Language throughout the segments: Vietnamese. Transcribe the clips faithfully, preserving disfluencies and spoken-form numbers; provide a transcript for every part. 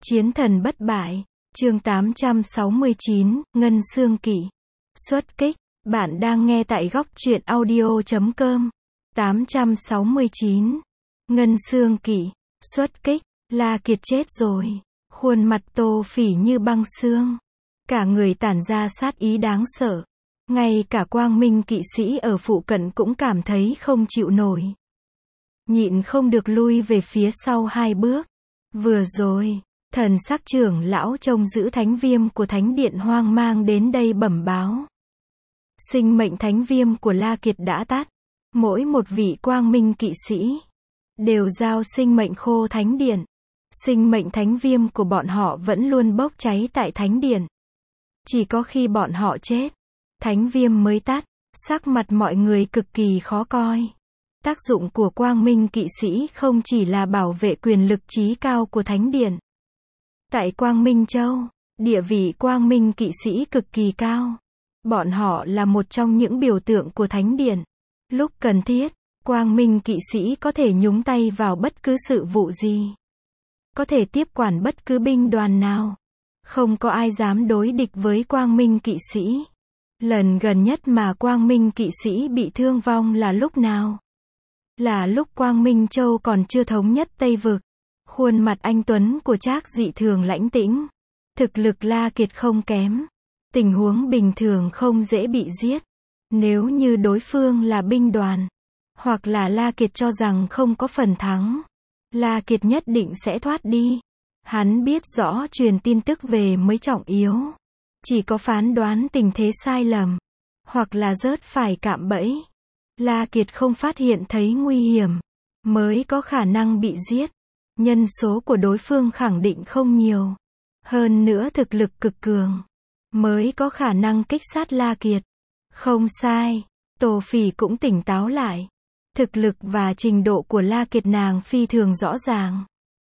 Chiến thần bất bại, chương tám trăm sáu mươi chín, Ngân Xương Kỵ. Xuất kích, bạn đang nghe tại góc truyện audio chấm com. tám trăm sáu mươi chín, Ngân Xương Kỵ. Xuất kích, La Kiệt chết rồi. Khuôn mặt Tô Phỉ như băng xương. Cả người tản ra sát ý đáng sợ. Ngay cả Quang Minh kỵ sĩ ở phụ cận cũng cảm thấy không chịu nổi. Nhịn không được lui về phía sau hai bước. Vừa rồi, thần sắc trưởng lão trông giữ thánh viêm của thánh điện hoang mang đến đây bẩm báo. Sinh mệnh thánh viêm của La Kiệt đã tắt. Mỗi một vị Quang Minh kỵ sĩ đều giao sinh mệnh khô thánh điện. Sinh mệnh thánh viêm của bọn họ vẫn luôn bốc cháy tại thánh điện. Chỉ có khi bọn họ chết, thánh viêm mới tắt. Sắc mặt mọi người cực kỳ khó coi. Tác dụng của Quang Minh kỵ sĩ không chỉ là bảo vệ quyền lực chí cao của thánh điện. Tại Quang Minh Châu, địa vị Quang Minh kỵ sĩ cực kỳ cao. Bọn họ là một trong những biểu tượng của thánh điện. Lúc cần thiết, Quang Minh kỵ sĩ có thể nhúng tay vào bất cứ sự vụ gì. Có thể tiếp quản bất cứ binh đoàn nào. Không có ai dám đối địch với Quang Minh kỵ sĩ. Lần gần nhất mà Quang Minh kỵ sĩ bị thương vong là lúc nào? Là lúc Quang Minh Châu còn chưa thống nhất Tây Vực. Khuôn mặt anh Tuấn của Trác dị thường lãnh tĩnh. Thực lực La Kiệt không kém. Tình huống bình thường không dễ bị giết. Nếu như đối phương là binh đoàn, hoặc là La Kiệt cho rằng không có phần thắng, La Kiệt nhất định sẽ thoát đi. Hắn biết rõ truyền tin tức về mới trọng yếu. Chỉ có phán đoán tình thế sai lầm, hoặc là rớt phải cạm bẫy, La Kiệt không phát hiện thấy nguy hiểm, mới có khả năng bị giết. Nhân số của đối phương khẳng định không nhiều. Hơn nữa thực lực cực cường, mới có khả năng kích sát La Kiệt. Không sai, Tô Phỉ cũng tỉnh táo lại. Thực lực và trình độ của La Kiệt nàng phi thường rõ ràng.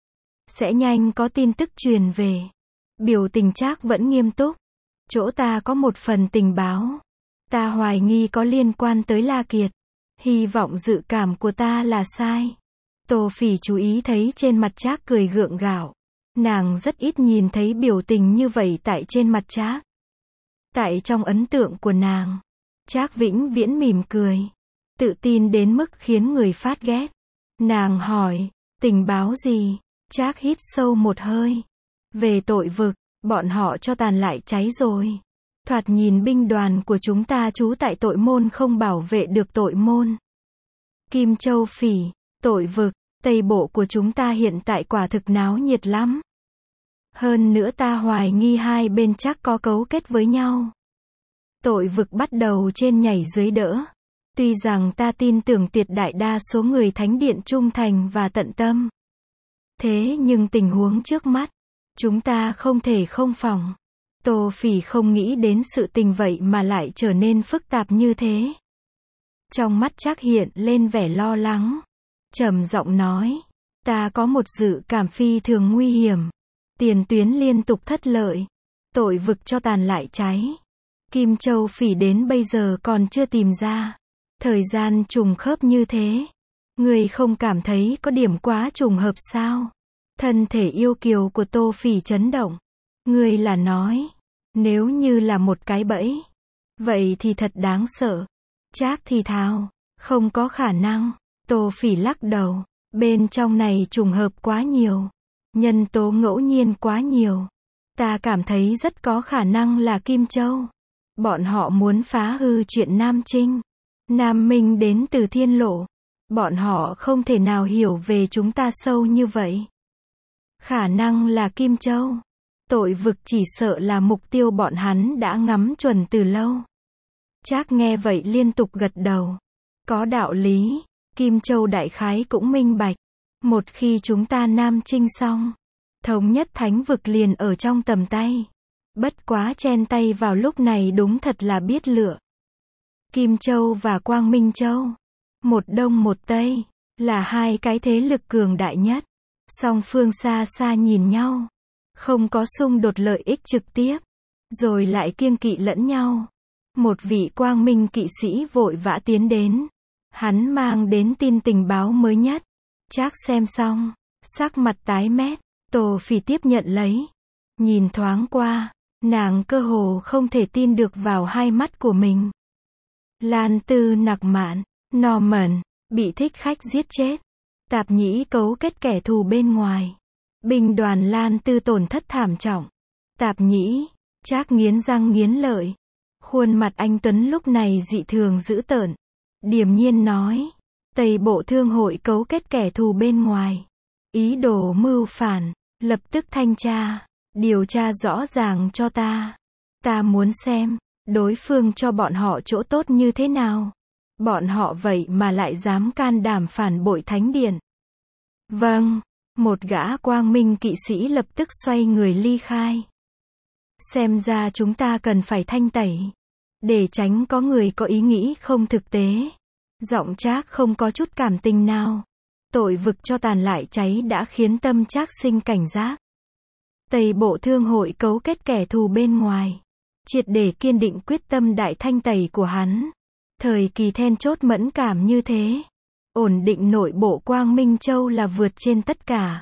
Sẽ nhanh có tin tức truyền về. Biểu tình Trác vẫn nghiêm túc. Chỗ ta có một phần tình báo. Ta hoài nghi có liên quan tới La Kiệt. Hy vọng dự cảm của ta là sai. Tô Phỉ chú ý thấy trên mặt Trác cười gượng gạo. Nàng rất ít nhìn thấy biểu tình như vậy tại trên mặt Trác. Tại trong ấn tượng của nàng, Trác vĩnh viễn mỉm cười. Tự tin đến mức khiến người phát ghét. Nàng hỏi, tình báo gì? Trác hít sâu một hơi. Về tội vực, bọn họ cho tàn lại cháy rồi. Thoạt nhìn binh đoàn của chúng ta trú tại tội môn không bảo vệ được tội môn. Kim Châu Phỉ, tội vực, Tây Bộ của chúng ta hiện tại quả thực náo nhiệt lắm. Hơn nữa ta hoài nghi hai bên chắc có cấu kết với nhau. Tội vực bắt đầu trên nhảy dưới đỡ. Tuy rằng ta tin tưởng tuyệt đại đa số người thánh điện trung thành và tận tâm. Thế nhưng tình huống trước mắt, chúng ta không thể không phòng. Tô Phỉ không nghĩ đến sự tình vậy mà lại trở nên phức tạp như thế. Trong mắt Trác hiện lên vẻ lo lắng. Trầm giọng nói, ta có một dự cảm phi thường nguy hiểm. Tiền tuyến liên tục thất lợi. Tội vực cho tàn lại cháy. Kim Châu Phỉ đến bây giờ còn chưa tìm ra. Thời gian trùng khớp như thế. Người không cảm thấy có điểm quá trùng hợp sao? Thân thể yêu kiều của Tô Phỉ chấn động. Người là nói, nếu như là một cái bẫy, vậy thì thật đáng sợ. Trác thì thào, không có khả năng. Tô Phỉ lắc đầu, bên trong này trùng hợp quá nhiều. Nhân tố ngẫu nhiên quá nhiều. Ta cảm thấy rất có khả năng là Kim Châu. Bọn họ muốn phá hư chuyện Nam Trinh. Nam Minh đến từ Thiên Lộ. Bọn họ không thể nào hiểu về chúng ta sâu như vậy. Khả năng là Kim Châu. Tội vực chỉ sợ là mục tiêu bọn hắn đã ngắm chuẩn từ lâu. Trác nghe vậy liên tục gật đầu. Có đạo lý. Kim Châu đại khái cũng minh bạch. Một khi chúng ta Nam Trinh xong, thống nhất thánh vực liền ở trong tầm tay. Bất quá chen tay vào lúc này đúng thật là biết lựa. Kim Châu và Quang Minh Châu, một đông một tây, là hai cái thế lực cường đại nhất. Song phương xa xa nhìn nhau, không có xung đột lợi ích trực tiếp, rồi lại kiêng kỵ lẫn nhau. Một vị Quang Minh kỵ sĩ vội vã tiến đến. Hắn mang đến tin tình báo mới nhất. Trác xem xong, sắc mặt tái mét. Tô Phỉ tiếp nhận lấy. Nhìn thoáng qua, nàng cơ hồ không thể tin được vào hai mắt của mình. Lan Tư Nặc Mạn, Norman, bị thích khách giết chết. Tạp Nhĩ cấu kết kẻ thù bên ngoài. Binh đoàn Lan Tư tổn thất thảm trọng. Tạp Nhĩ, Trác nghiến răng nghiến lợi. Khuôn mặt anh Tuấn lúc này dị thường dữ tợn. Điềm nhiên nói. Tây Bộ Thương hội cấu kết kẻ thù bên ngoài. Ý đồ mưu phản, lập tức thanh tra. Điều tra rõ ràng cho ta. Ta muốn xem, đối phương cho bọn họ chỗ tốt như thế nào. Bọn họ vậy mà lại dám can đảm phản bội thánh điện. Vâng, một gã quang minh kỵ sĩ lập tức xoay người ly khai. Xem ra chúng ta cần phải thanh tẩy. Để tránh có người có ý nghĩ không thực tế. Giọng Trác không có chút cảm tình nào. Tội vực cho tàn lại cháy đã khiến tâm Trác sinh cảnh giác. Tây Bộ Thương hội cấu kết kẻ thù bên ngoài. Triệt để kiên định quyết tâm đại thanh tẩy của hắn. Thời kỳ then chốt mẫn cảm như thế. Ổn định nội bộ Quang Minh Châu là vượt trên tất cả.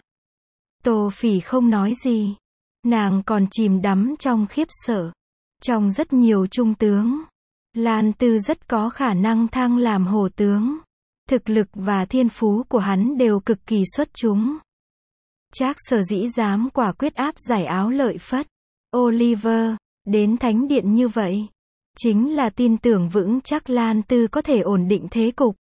Tô Phỉ không nói gì. Nàng còn chìm đắm trong khiếp sợ. Trong rất nhiều trung tướng, Lan Tư rất có khả năng thăng làm hổ tướng. Thực lực và thiên phú của hắn đều cực kỳ xuất chúng. Trác sở dĩ dám quả quyết áp giải Áo Lợi Phất, Oliver, đến thánh điện như vậy. Chính là tin tưởng vững chắc Lan Tư có thể ổn định thế cục.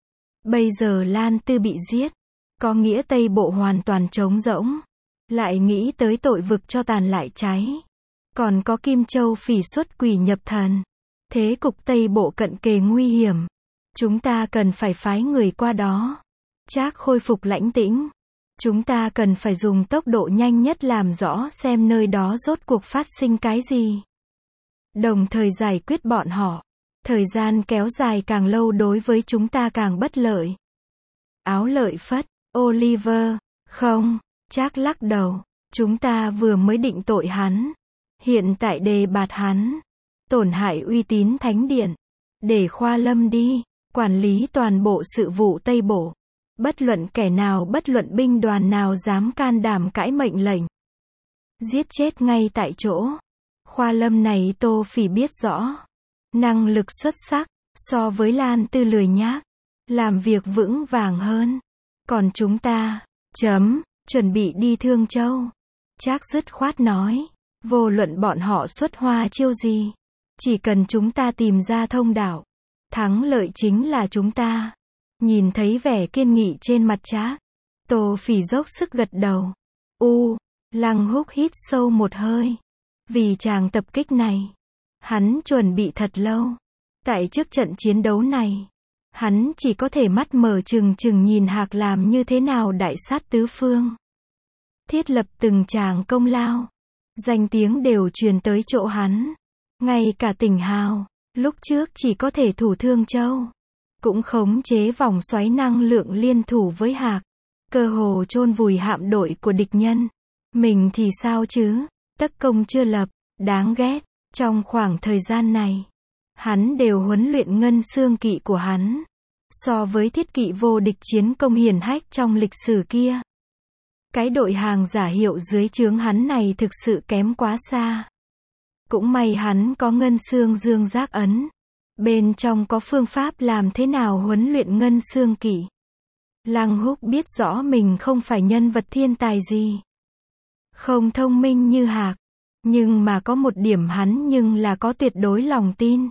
Bây giờ Lan Tư bị giết, có nghĩa Tây Bộ hoàn toàn trống rỗng. Lại nghĩ tới tội vực cho tàn lại cháy. Còn có Kim Châu Phỉ xuất quỷ nhập thần. Thế cục Tây Bộ cận kề nguy hiểm. Chúng ta cần phải phái người qua đó. Trác khôi phục lãnh tĩnh. Chúng ta cần phải dùng tốc độ nhanh nhất làm rõ xem nơi đó rốt cuộc phát sinh cái gì. Đồng thời giải quyết bọn họ. Thời gian kéo dài càng lâu đối với chúng ta càng bất lợi. Áo Lợi Phất, Oliver, không, Trác lắc đầu. Chúng ta vừa mới định tội hắn. Hiện tại đề bạt hắn. Tổn hại uy tín thánh điện. Để Khoa Lâm đi, quản lý toàn bộ sự vụ Tây Bộ. Bất luận kẻ nào, bất luận binh đoàn nào dám can đảm cãi mệnh lệnh. Giết chết ngay tại chỗ. Khoa Lâm này Tô Phỉ biết rõ. Năng lực xuất sắc, so với Lan Tư lười nhác. Làm việc vững vàng hơn. Còn chúng ta, chấm, chuẩn bị đi Thương Châu. Trác dứt khoát nói. Vô luận bọn họ xuất hoa chiêu gì. Chỉ cần chúng ta tìm ra thông đạo. Thắng lợi chính là chúng ta. Nhìn thấy vẻ kiên nghị trên mặt Trác. Tô Phỉ dốc sức gật đầu. U, Lăng Húc hít sâu một hơi. Vì chàng tập kích này. Hắn chuẩn bị thật lâu. Tại trước trận chiến đấu này. Hắn chỉ có thể mắt mở trừng trừng nhìn Hạc làm như thế nào đại sát tứ phương. Thiết lập từng tràng công lao. Danh tiếng đều truyền tới chỗ hắn. Ngay cả Tỉnh Hào, lúc trước chỉ có thể thủ Thương Châu. Cũng khống chế vòng xoáy năng lượng liên thủ với Hạc. Cơ hồ chôn vùi hạm đội của địch nhân. Mình thì sao chứ? Tất công chưa lập, đáng ghét. Trong khoảng thời gian này, hắn đều huấn luyện ngân xương kỵ của hắn. So với thiết kỵ vô địch chiến công hiển hách trong lịch sử kia. Cái đội hàng giả hiệu dưới trướng hắn này thực sự kém quá xa. Cũng may hắn có ngân xương dương giác ấn. Bên trong có phương pháp làm thế nào huấn luyện ngân xương kỵ. Lăng Húc biết rõ mình không phải nhân vật thiên tài gì. Không thông minh như Hạc. Nhưng mà có một điểm hắn nhưng là có tuyệt đối lòng tin.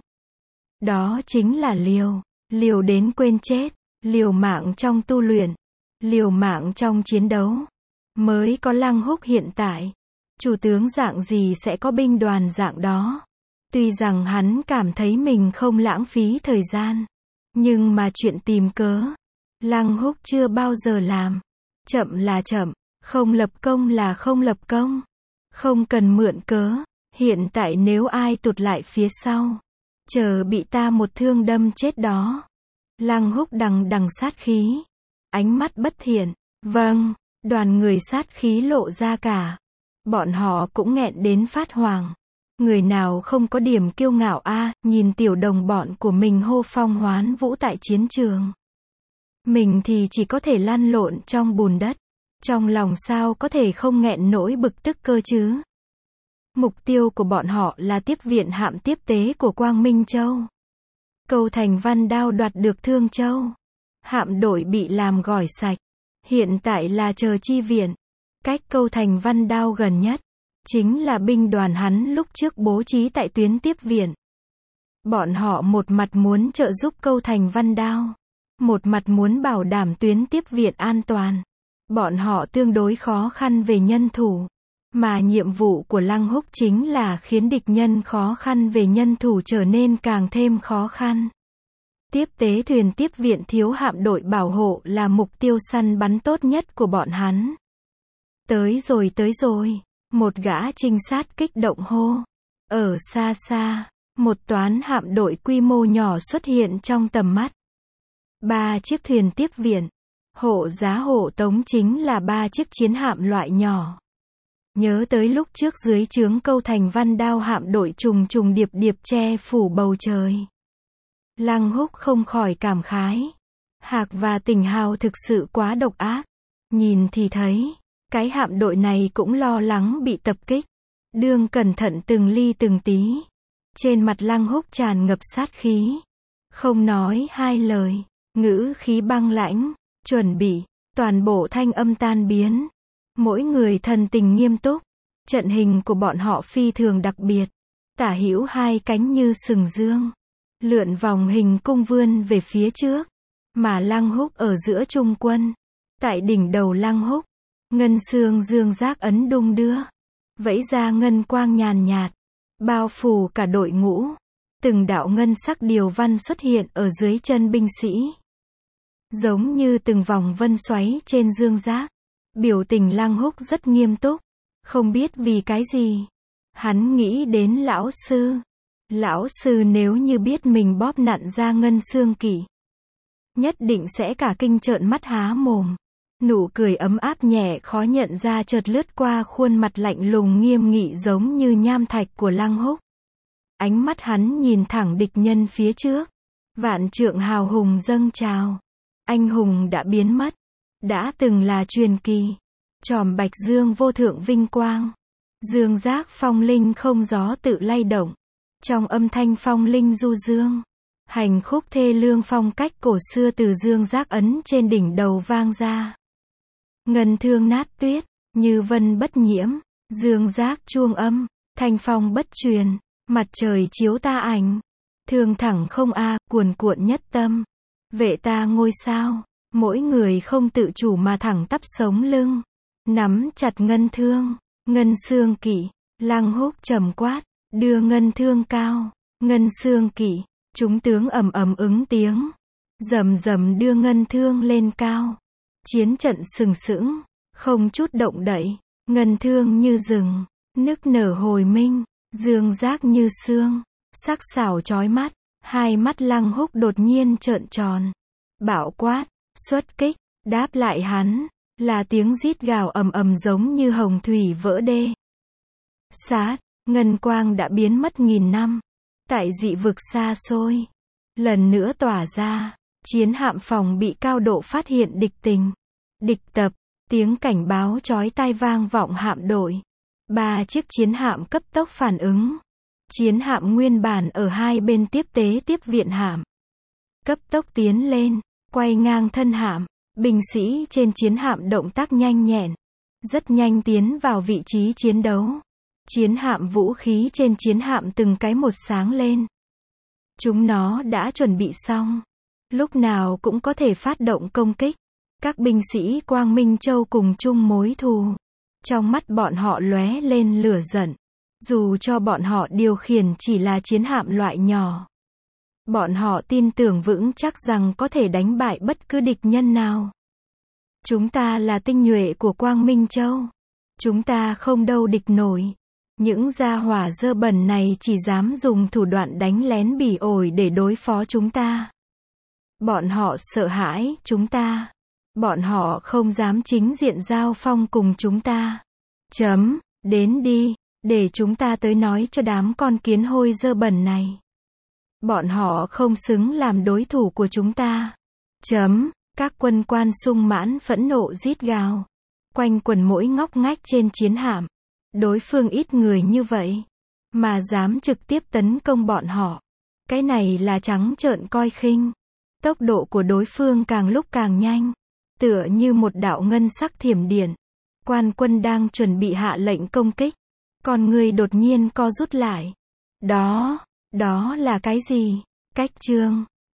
Đó chính là liều. Liều đến quên chết. Liều mạng trong tu luyện. Liều mạng trong chiến đấu. Mới có Lăng Húc hiện tại. Chủ tướng dạng gì sẽ có binh đoàn dạng đó. Tuy rằng hắn cảm thấy mình không lãng phí thời gian. Nhưng mà chuyện tìm cớ. Lăng Húc chưa bao giờ làm. Chậm là chậm. Không lập công là không lập công. Không cần mượn cớ. Hiện tại nếu ai tụt lại phía sau. Chờ bị ta một thương đâm chết đó. Lăng Húc đằng đằng sát khí. Ánh mắt bất thiện. Vâng. Đoàn người sát khí lộ ra cả. Bọn họ cũng nghẹn đến phát hoàng. Người nào không có điểm kiêu ngạo a, à, nhìn tiểu đồng bọn của mình hô phong hoán vũ tại chiến trường. Mình thì chỉ có thể lăn lộn trong bùn đất. Trong lòng sao có thể không nghẹn nỗi bực tức cơ chứ? Mục tiêu của bọn họ là tiếp viện hạm tiếp tế của Quang Minh Châu. Câu Thành Văn Đao đoạt được Thương Châu. Hạm đội bị làm gỏi sạch. Hiện tại là chờ chi viện. Cách Câu Thành Văn Đao gần nhất chính là binh đoàn hắn lúc trước bố trí tại tuyến tiếp viện. Bọn họ một mặt muốn trợ giúp Câu Thành Văn Đao, một mặt muốn bảo đảm tuyến tiếp viện an toàn. Bọn họ tương đối khó khăn về nhân thủ, mà nhiệm vụ của Lăng Húc chính là khiến địch nhân khó khăn về nhân thủ trở nên càng thêm khó khăn. Tiếp tế thuyền tiếp viện thiếu hạm đội bảo hộ là mục tiêu săn bắn tốt nhất của bọn hắn. Tới rồi tới rồi, một gã trinh sát kích động hô. Ở xa xa, một toán hạm đội quy mô nhỏ xuất hiện trong tầm mắt. Ba chiếc thuyền tiếp viện, hộ giá hộ tống chính là ba chiếc chiến hạm loại nhỏ. Nhớ tới lúc trước dưới trướng Câu Thành Văn Đao hạm đội trùng trùng điệp điệp che phủ bầu trời. Lăng Húc không khỏi cảm khái. Hạc và Tình Hào thực sự quá độc ác. Nhìn thì thấy, cái hạm đội này cũng lo lắng bị tập kích. Đương cẩn thận từng ly từng tí. Trên mặt Lăng Húc tràn ngập sát khí. Không nói hai lời, ngữ khí băng lãnh, chuẩn bị, toàn bộ thanh âm tan biến. Mỗi người thần tình nghiêm túc. Trận hình của bọn họ phi thường đặc biệt. Tả hữu hai cánh như sừng dương. Lượn vòng hình cung vươn về phía trước. Mà Lăng Húc ở giữa trung quân. Tại đỉnh đầu Lăng Húc, ngân xương dương giác ấn đung đưa. Vẫy ra ngân quang nhàn nhạt. Bao phủ cả đội ngũ. Từng đạo ngân sắc điều văn xuất hiện ở dưới chân binh sĩ. Giống như từng vòng vân xoáy trên dương giác. Biểu tình Lăng Húc rất nghiêm túc. Không biết vì cái gì. Hắn nghĩ đến lão sư. Lão sư nếu như biết mình bóp nặn ra ngân xương kỷ, nhất định sẽ cả kinh trợn mắt há mồm. Nụ cười ấm áp nhẹ khó nhận ra chợt lướt qua khuôn mặt lạnh lùng nghiêm nghị giống như nham thạch của Lăng Húc. Ánh mắt hắn nhìn thẳng địch nhân phía trước. Vạn trượng hào hùng dâng trào. Anh hùng đã biến mất. Đã từng là truyền kỳ. Tròm bạch dương vô thượng vinh quang. Dương giác phong linh không gió tự lay động. Trong âm thanh phong linh du dương. Hành khúc thê lương phong cách cổ xưa từ dương giác ấn trên đỉnh đầu vang ra. Ngân thương nát tuyết, như vân bất nhiễm. Dương giác chuông âm, thanh phong bất truyền. Mặt trời chiếu ta ảnh. Thương thẳng không a, cuồn cuộn nhất tâm. Vệ ta ngôi sao. Mỗi người không tự chủ mà thẳng tắp sống lưng. Nắm chặt ngân thương, ngân xương kỷ. Lăng Húc trầm quát, đưa ngân thương cao. Ngân xương kỷ, chúng tướng ầm ầm ứng tiếng. Rầm rầm đưa ngân thương lên cao. Chiến trận sừng sững, không chút động đậy. Ngân thương như rừng, nức nở hồi minh. Dương giác như xương, sắc sảo chói mắt. Hai mắt Lăng Húc đột nhiên trợn tròn. Bạo quát, xuất kích. Đáp lại hắn là tiếng rít gào ầm ầm giống như hồng thủy vỡ đê. Sát, ngân quang đã biến mất nghìn năm. Tại dị vực xa xôi, lần nữa tỏa ra. Chiến hạm phòng bị cao độ phát hiện địch tình. Địch tập, tiếng cảnh báo chói tai vang vọng hạm đội. Ba chiếc chiến hạm cấp tốc phản ứng. Chiến hạm nguyên bản ở hai bên tiếp tế tiếp viện hạm. Cấp tốc tiến lên, quay ngang thân hạm. Binh sĩ trên chiến hạm động tác nhanh nhẹn. Rất nhanh tiến vào vị trí chiến đấu. Chiến hạm vũ khí trên chiến hạm từng cái một sáng lên. Chúng nó đã chuẩn bị xong. Lúc nào cũng có thể phát động công kích. Các binh sĩ Quang Minh Châu cùng chung mối thù. Trong mắt bọn họ lóe lên lửa giận. Dù cho bọn họ điều khiển chỉ là chiến hạm loại nhỏ. Bọn họ tin tưởng vững chắc rằng có thể đánh bại bất cứ địch nhân nào. Chúng ta là tinh nhuệ của Quang Minh Châu. Chúng ta không đâu địch nổi. Những gia hỏa dơ bẩn này chỉ dám dùng thủ đoạn đánh lén bỉ ổi để đối phó chúng ta. Bọn họ sợ hãi chúng ta. Bọn họ không dám chính diện giao phong cùng chúng ta. Chấm, đến đi, để chúng ta tới nói cho đám con kiến hôi dơ bẩn này. Bọn họ không xứng làm đối thủ của chúng ta. Chấm, các quân quan sung mãn phẫn nộ rít gào. quanh quần mỗi ngóc ngách trên chiến hạm. Đối phương ít người như vậy, mà dám trực tiếp tấn công bọn họ. Cái này là trắng trợn coi khinh. Tốc độ của đối phương càng lúc càng nhanh, tựa như một đạo ngân sắc thiểm điện. Quan quân đang chuẩn bị hạ lệnh công kích, còn người đột nhiên co rút lại. Đó, đó là cái gì? Cách chương